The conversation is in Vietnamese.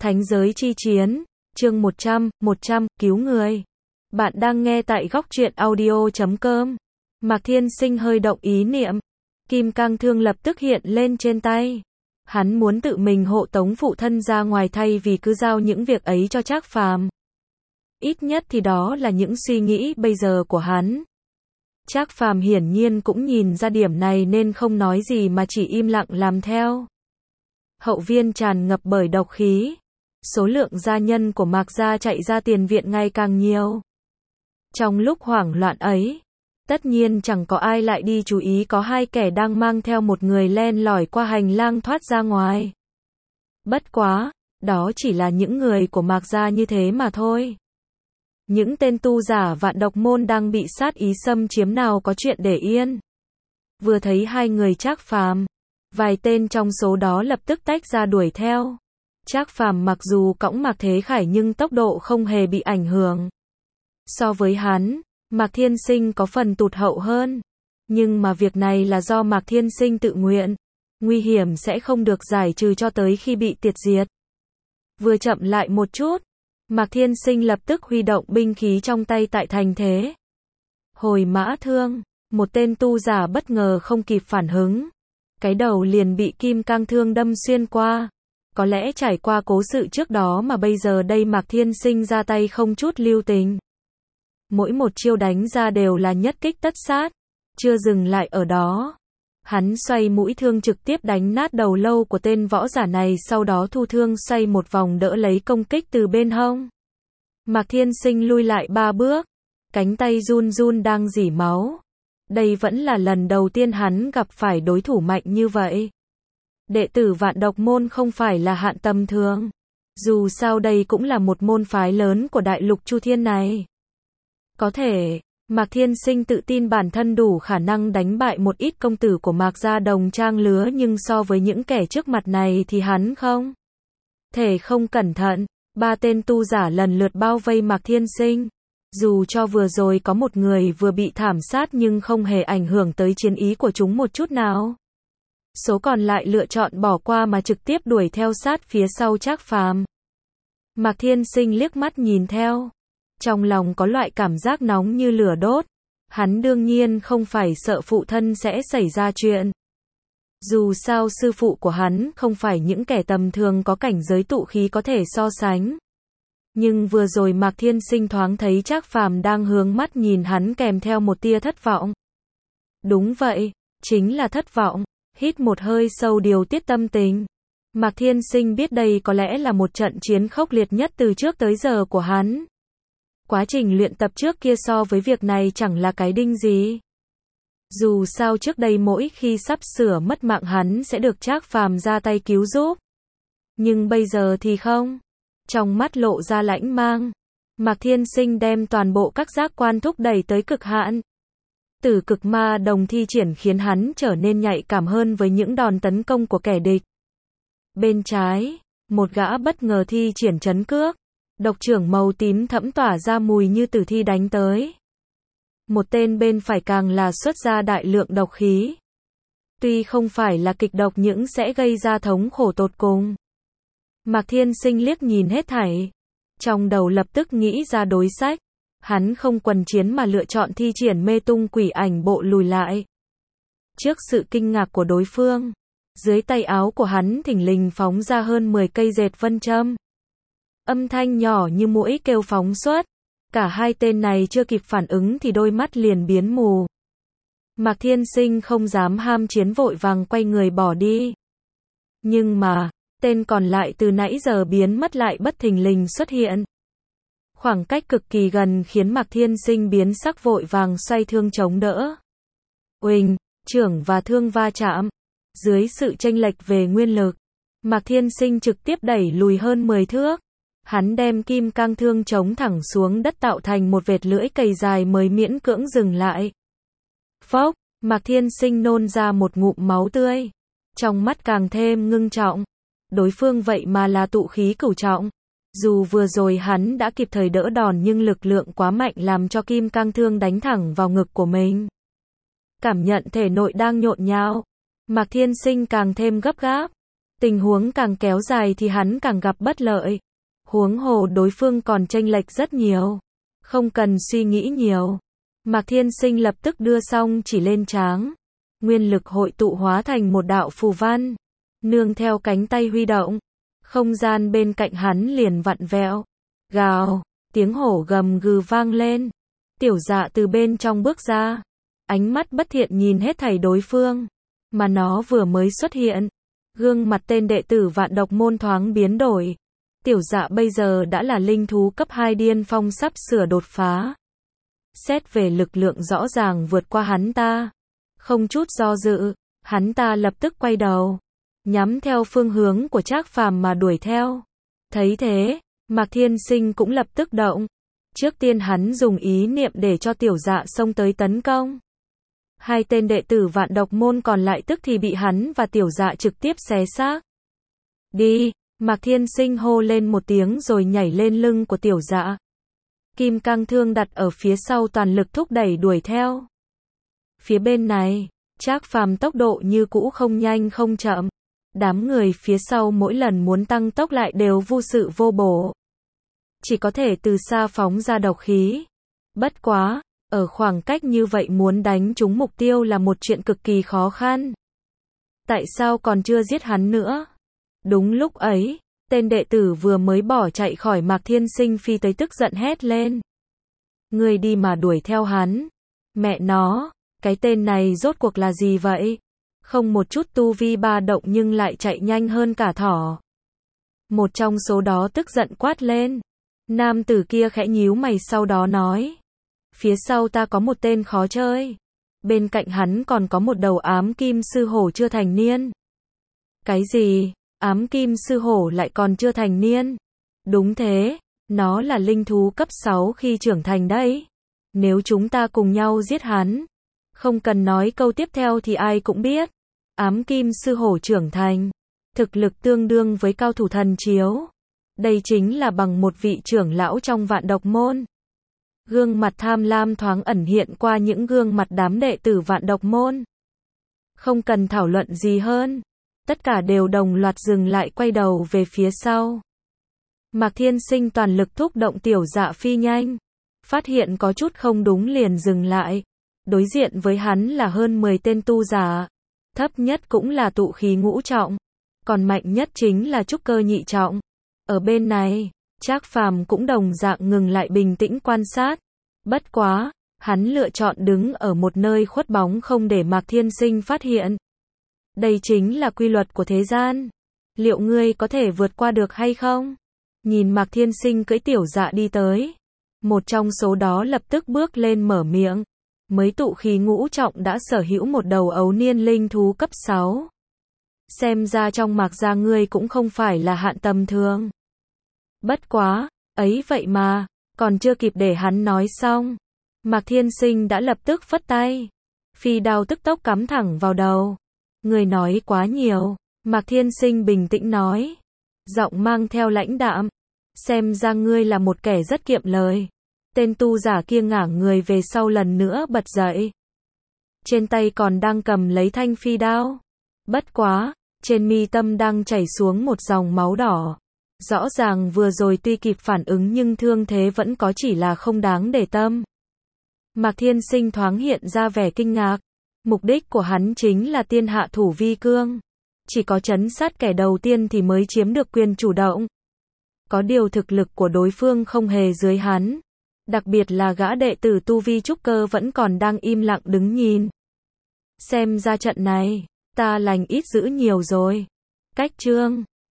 Thánh giới chi chiến, chương 100, cứu người. Bạn đang nghe tại góc truyện audio.com. Mạc Thiên Sinh hơi động ý niệm. Kim cang thương lập tức hiện lên trên tay. Hắn muốn tự mình hộ tống phụ thân ra ngoài thay vì cứ giao những việc ấy cho Trác Phàm. Ít nhất thì đó là những suy nghĩ bây giờ của hắn. Trác Phàm hiển nhiên cũng nhìn ra điểm này nên không nói gì mà chỉ im lặng làm theo. Hậu viên tràn ngập bởi độc khí. Số lượng gia nhân của Mạc gia chạy ra tiền viện ngày càng nhiều. Trong lúc hoảng loạn ấy, tất nhiên chẳng có ai lại đi chú ý có hai kẻ đang mang theo một người len lỏi qua hành lang thoát ra ngoài. Bất quá, đó chỉ là những người của Mạc gia như thế mà thôi. Những tên tu giả Vạn Độc Môn đang bị sát ý xâm chiếm nào có chuyện để yên. Vừa thấy hai người Trác Phàm, vài tên trong số đó lập tức tách ra đuổi theo. Trác Phàm mặc dù cõng Mạc Thế Khải nhưng tốc độ không hề bị ảnh hưởng. So với hắn, Mạc Thiên Sinh có phần tụt hậu hơn. Nhưng mà việc này là do Mạc Thiên Sinh tự nguyện. Nguy hiểm sẽ không được giải trừ cho tới khi bị tiệt diệt. Vừa chậm lại một chút, Mạc Thiên Sinh lập tức huy động binh khí trong tay tại thành thế. Hồi mã thương, một tên tu giả bất ngờ không kịp phản ứng. Cái đầu liền bị kim cang thương đâm xuyên qua. Có lẽ trải qua cố sự trước đó mà bây giờ đây Mạc Thiên Sinh ra tay không chút lưu tình. Mỗi một chiêu đánh ra đều là nhất kích tất sát. Chưa dừng lại ở đó. Hắn xoay mũi thương trực tiếp đánh nát đầu lâu của tên võ giả này, sau đó thu thương xoay một vòng đỡ lấy công kích từ bên hông. Mạc Thiên Sinh lui lại 3 bước. Cánh tay run run đang rỉ máu. Đây vẫn là lần đầu tiên hắn gặp phải đối thủ mạnh như vậy. Đệ tử Vạn Độc Môn không phải là hạng tầm thường. Dù sao đây cũng là một môn phái lớn của đại lục Chu Thiên này. Có thể, Mạc Thiên Sinh tự tin bản thân đủ khả năng đánh bại một ít công tử của Mạc gia đồng trang lứa, nhưng so với những kẻ trước mặt này thì hắn không thể không cẩn thận. 3 tên tu giả lần lượt bao vây Mạc Thiên Sinh. Dù cho vừa rồi có một người vừa bị thảm sát nhưng không hề ảnh hưởng tới chiến ý của chúng một chút nào. Số còn lại lựa chọn bỏ qua mà trực tiếp đuổi theo sát phía sau Trác Phàm. Mạc Thiên Sinh liếc mắt nhìn theo. Trong lòng có loại cảm giác nóng như lửa đốt. Hắn đương nhiên không phải sợ phụ thân sẽ xảy ra chuyện. Dù sao sư phụ của hắn không phải những kẻ tầm thường có cảnh giới tụ khí có thể so sánh. Nhưng vừa rồi Mạc Thiên Sinh thoáng thấy Trác Phàm đang hướng mắt nhìn hắn kèm theo một tia thất vọng. Đúng vậy, chính là thất vọng. Hít một hơi sâu điều tiết tâm tình. Mạc Thiên Sinh biết đây có lẽ là một trận chiến khốc liệt nhất từ trước tới giờ của hắn. Quá trình luyện tập trước kia so với việc này chẳng là cái đinh gì. Dù sao trước đây mỗi khi sắp sửa mất mạng hắn sẽ được Trác Phàm ra tay cứu giúp. Nhưng bây giờ thì không. Trong mắt lộ ra lãnh mang. Mạc Thiên Sinh đem toàn bộ các giác quan thúc đẩy tới cực hạn. Tử cực ma đồng thi triển khiến hắn trở nên nhạy cảm hơn với những đòn tấn công của kẻ địch. Bên trái, một gã bất ngờ thi triển trấn cước. Độc trưởng màu tím thẫm tỏa ra mùi như tử thi đánh tới. Một tên bên phải càng là xuất ra đại lượng độc khí. Tuy không phải là kịch độc nhưng sẽ gây ra thống khổ tột cùng. Mạc Thiên Sinh liếc nhìn hết thảy. Trong đầu lập tức nghĩ ra đối sách. Hắn không quần chiến mà lựa chọn thi triển mê tung quỷ ảnh bộ lùi lại. Trước sự kinh ngạc của đối phương, dưới tay áo của hắn thình lình phóng ra hơn 10 cây dệt vân châm. Âm thanh nhỏ như muỗi kêu phóng xuất. Cả hai tên này chưa kịp phản ứng thì đôi mắt liền biến mù. Mạc Thiên Sinh không dám ham chiến vội vàng quay người bỏ đi. Nhưng mà, tên còn lại từ nãy giờ biến mất lại bất thình lình xuất hiện. Khoảng cách cực kỳ gần khiến Mạc Thiên Sinh biến sắc vội vàng xoay thương chống đỡ. Uỳnh, trưởng và thương va chạm. Dưới sự chênh lệch về nguyên lực, Mạc Thiên Sinh trực tiếp đẩy lùi hơn 10 thước. Hắn đem kim cang thương chống thẳng xuống đất tạo thành một vệt lưỡi cày dài mới miễn cưỡng dừng lại. Phốc, Mạc Thiên Sinh nôn ra một ngụm máu tươi. Trong mắt càng thêm ngưng trọng. Đối phương vậy mà là tụ khí cửu trọng. Dù vừa rồi hắn đã kịp thời đỡ đòn nhưng lực lượng quá mạnh làm cho kim cang thương đánh thẳng vào ngực của mình. Cảm nhận thể nội đang nhộn nhạo. Mạc Thiên Sinh càng thêm gấp gáp. Tình huống càng kéo dài thì hắn càng gặp bất lợi. Huống hồ đối phương còn chênh lệch rất nhiều. Không cần suy nghĩ nhiều. Mạc Thiên Sinh lập tức đưa song chỉ lên trán. Nguyên lực hội tụ hóa thành một đạo phù văn. Nương theo cánh tay huy động. Không gian bên cạnh hắn liền vặn vẹo. Gào, tiếng hổ gầm gừ vang lên. Tiểu Dạ từ bên trong bước ra. Ánh mắt bất thiện nhìn hết thảy đối phương. Mà nó vừa mới xuất hiện. Gương mặt tên đệ tử Vạn Độc Môn thoáng biến đổi. Tiểu Dạ bây giờ đã là linh thú cấp 2 điên phong sắp sửa đột phá. Xét về lực lượng rõ ràng vượt qua hắn ta. Không chút do dự, hắn ta lập tức quay đầu. Nhắm theo phương hướng của Trác Phàm mà đuổi theo. Thấy thế, Mạc Thiên Sinh cũng lập tức động. Trước tiên hắn dùng ý niệm để cho Tiểu Dạ xông tới tấn công. Hai tên đệ tử Vạn Độc Môn còn lại tức thì bị hắn và Tiểu Dạ trực tiếp xé xác. Đi, Mạc Thiên Sinh hô lên một tiếng rồi nhảy lên lưng của Tiểu Dạ. Kim cang thương đặt ở phía sau toàn lực thúc đẩy đuổi theo. Phía bên này, Trác Phàm tốc độ như cũ không nhanh không chậm. Đám người phía sau mỗi lần muốn tăng tốc lại đều vô sự vô bổ. Chỉ có thể từ xa phóng ra độc khí. Bất quá, ở khoảng cách như vậy muốn đánh trúng mục tiêu là một chuyện cực kỳ khó khăn. Tại sao còn chưa giết hắn nữa? Đúng lúc ấy, tên đệ tử vừa mới bỏ chạy khỏi Mạc Thiên Sinh phi tới tức giận hét lên. Ngươi đi mà đuổi theo hắn. Mẹ nó, cái tên này rốt cuộc là gì vậy? Không một chút tu vi ba động nhưng lại chạy nhanh hơn cả thỏ. Một trong số đó tức giận quát lên. Nam tử kia khẽ nhíu mày sau đó nói. Phía sau ta có một tên khó chơi. Bên cạnh hắn còn có một đầu ám kim sư hổ chưa thành niên. Cái gì? Ám kim sư hổ lại còn chưa thành niên? Đúng thế, nó là linh thú cấp 6 khi trưởng thành đấy. Nếu chúng ta cùng nhau giết hắn, không cần nói câu tiếp theo thì ai cũng biết. Ám kim sư hổ trưởng thành, thực lực tương đương với cao thủ thần chiếu. Đây chính là bằng một vị trưởng lão trong Vạn Độc Môn. Gương mặt tham lam thoáng ẩn hiện qua những gương mặt đám đệ tử Vạn Độc Môn. Không cần thảo luận gì hơn. Tất cả đều đồng loạt dừng lại quay đầu về phía sau. Mạc Thiên Sinh toàn lực thúc động Tiểu Dạ phi nhanh. Phát hiện có chút không đúng liền dừng lại. Đối diện với hắn là hơn 10 tên tu giả. Thấp nhất cũng là tụ khí ngũ trọng. Còn mạnh nhất chính là trúc cơ nhị trọng. Ở bên này, Trác Phàm cũng đồng dạng ngừng lại bình tĩnh quan sát. Bất quá, hắn lựa chọn đứng ở một nơi khuất bóng không để Mạc Thiên Sinh phát hiện. Đây chính là quy luật của thế gian. Liệu ngươi có thể vượt qua được hay không? Nhìn Mạc Thiên Sinh cưỡi Tiểu Dạ đi tới. Một trong số đó lập tức bước lên mở miệng. Mấy tụ khí ngũ trọng đã sở hữu một đầu ấu niên linh thú cấp 6. Xem ra trong Mạc gia ngươi cũng không phải là hạng tầm thường. Bất quá, ấy vậy mà, còn chưa kịp để hắn nói xong. Mạc Thiên Sinh đã lập tức phất tay. Phi đao tức tốc cắm thẳng vào đầu. Người nói quá nhiều, Mạc Thiên Sinh bình tĩnh nói. Giọng mang theo lãnh đạm. Xem ra ngươi là một kẻ rất kiệm lời. Tên tu giả kia ngả người về sau lần nữa bật dậy. Trên tay còn đang cầm lấy thanh phi đao. Bất quá, trên mi tâm đang chảy xuống một dòng máu đỏ. Rõ ràng vừa rồi tuy kịp phản ứng nhưng thương thế vẫn có chỉ là không đáng để tâm. Mạc Thiên Sinh thoáng hiện ra vẻ kinh ngạc. Mục đích của hắn chính là tiên hạ thủ vi cương. Chỉ có trấn sát kẻ đầu tiên thì mới chiếm được quyền chủ động. Có điều thực lực của đối phương không hề dưới hắn. Đặc biệt là gã đệ tử tu vi trúc cơ vẫn còn đang im lặng đứng nhìn. Xem ra trận này, ta lành ít dữ nhiều rồi. Cách chương